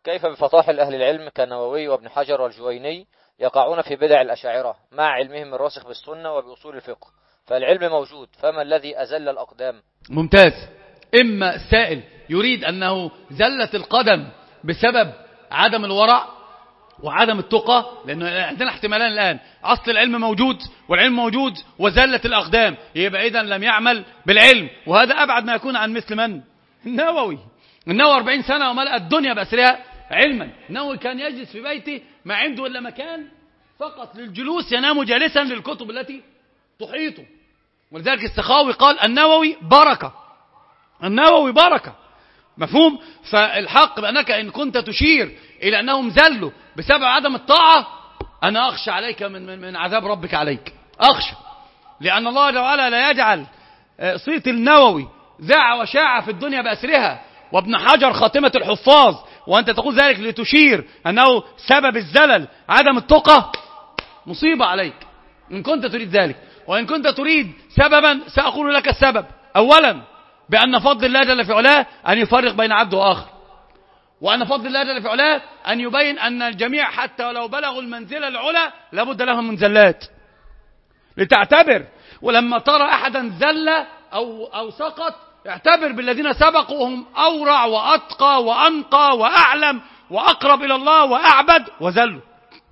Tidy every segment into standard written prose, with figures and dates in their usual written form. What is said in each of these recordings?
كيف بفطاحل أهل العلم كالنووي وابن حجر والجويني يقعون في بدع الأشاعرة مع علمهم الراسخ بالسنة وبأصول الفقه؟ فالعلم موجود، فما الذي أزل الأقدام؟ ممتاز. إما السائل يريد أنه زلت القدم بسبب عدم الورع وعدم التقى، لأنه عندنا احتمالان الآن: أصل العلم موجود والعلم موجود وزلت الأقدام، يبقى إذن لم يعمل بالعلم، وهذا أبعد ما يكون عن مثل من؟ النووي 40 سنة وملأ الدنيا بأسرها علما. النووي كان يجلس في بيته ما عنده إلا مكان فقط للجلوس، ينام جالسا للكتب التي تحيطه. ولذلك السخاوي قال النووي بركة، النووي بركة. مفهوم؟ فالحق بأنك إن كنت تشير إلى أنهم زلوا بسبب عدم الطاعة، أنا أخشى عليك من عذاب ربك عليك، أخشى، لأن الله تعالى لا يجعل صيت النووي ذاع وشاع في الدنيا بأسرها وابن حجر خاتمة الحفاظ، وأنت تقول ذلك لتشير أنه سبب الزلل عدم التقى. مصيبة عليك إن كنت تريد ذلك. وإن كنت تريد سببا سأقول لك السبب: أولا بأن فضل الله جل في علاه أن يفرق بين عبد وآخر، وأن فضل الله جل في علاه أن يبين أن الجميع حتى لو بلغوا المنزلة العلى لابد لهم من زلات لتعتبر. ولما ترى أحدا زل أو سقط، اعتبر بالذين سبقوا هم أورع وأتقى وأنقى وأعلم وأقرب إلى الله وأعبد وزلوا.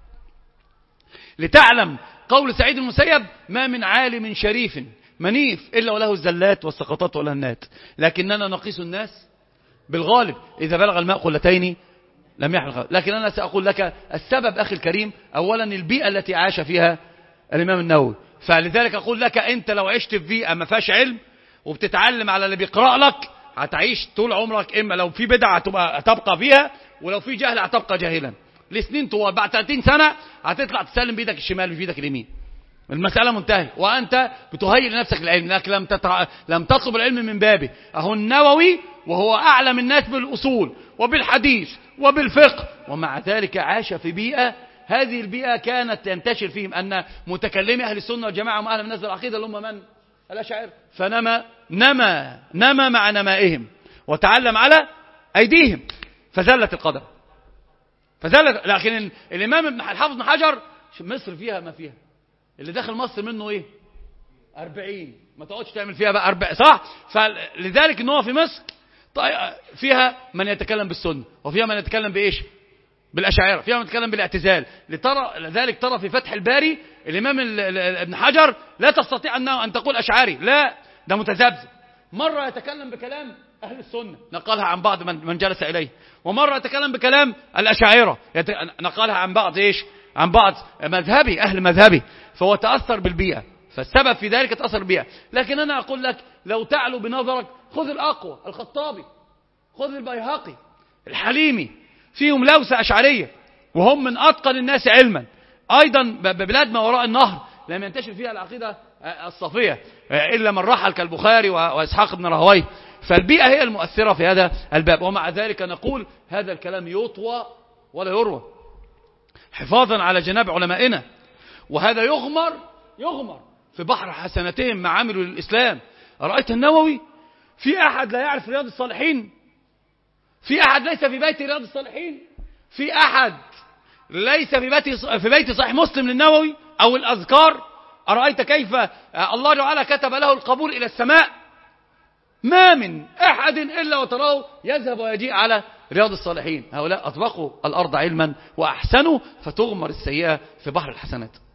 لتعلم قول سعيد المسيب: ما من عالم شريف منيف إلا وله الزلات والسقطات والهنات، لكننا نقيس الناس بالغالب، إذا بلغ الماء قلتين لم يحمل خالد. لكن أنا سأقول لك السبب أخي الكريم: أولا البيئة التي عاش فيها الإمام النووي. فلذلك أقول لك أنت لو عشت في بيئة ما فيهاش علم وبتتعلم على اللي بيقرأ لك، هتعيش طول عمرك إما لو في بدعة هتبقى فيها، ولو في جهل هتبقى جاهلا لسنين طوال. بعد 30 سنة هتطلع تسلم بيدك الشمال وبيدك اليمين، المسألة منتهية، وأنت بتهيئ لنفسك العلم لكن لم تطلب العلم من بابه. أهو النووي وهو أعلم الناس بالأصول وبالحديث وبالفقه، ومع ذلك عاش في بيئة، هذه البيئة كانت ينتشر فيهم أن متكلمي أهل السنة والجماعة وأهل الناس العقيدة اللي هم من؟ الأشاعرة. نما مع نمائهم وتعلم على أيديهم فزلت القدم، لكن الإمام الحافظ ابن حجر مصر فيها ما فيها، اللي داخل مصر منه ايه 40، ما تقعدش تعمل فيها بقى 40 صح. فلذلك ان هو في مصر فيها من يتكلم بالسنة، وفيها من يتكلم بايش؟ بالاشاعره، فيها من يتكلم بالاعتزال. لذلك ترى في فتح الباري الامام ابن حجر لا تستطيع ان تقول اشعري، لا، ده متذبذب. مره يتكلم بكلام اهل السنه نقلها عن بعض من جلس اليه، ومره يتكلم بكلام الاشاعره نقلها عن بعض ايش؟ عن بعض مذهبي، أهل مذهبي. فهو تأثر بالبيئة، فالسبب في ذلك تأثر بالبيئة. لكن أنا أقول لك لو تعلو بنظرك خذ الأقوى، الخطابي، خذ البيهقي، الحليمي، فيهم لوسة أشعرية وهم من أتقن الناس علما. أيضا ببلاد ما وراء النهر لم ينتشر فيها العقيدة الصافية إلا من رحل كالبخاري وإسحاق بن راهويه. فالبيئة هي المؤثرة في هذا الباب، ومع ذلك نقول هذا الكلام يطوى ولا يروى حفاظا على جناب علمائنا، وهذا يغمر في بحر حسناتهم مع عامل للإسلام. رأيت النووي؟ في أحد لا يعرف رياض الصالحين؟ في أحد ليس في بيت رياض الصالحين؟ في أحد ليس في بيت صحيح مسلم للنووي أو الأذكار؟ أرأيت كيف الله تعالى كتب له القبول إلى السماء؟ ما من أحد إلا وتراه يذهب ويجيء على رياض الصالحين. هؤلاء أطبقوا الأرض علما وأحسنوا، فتغمر السيئة في بحر الحسنات.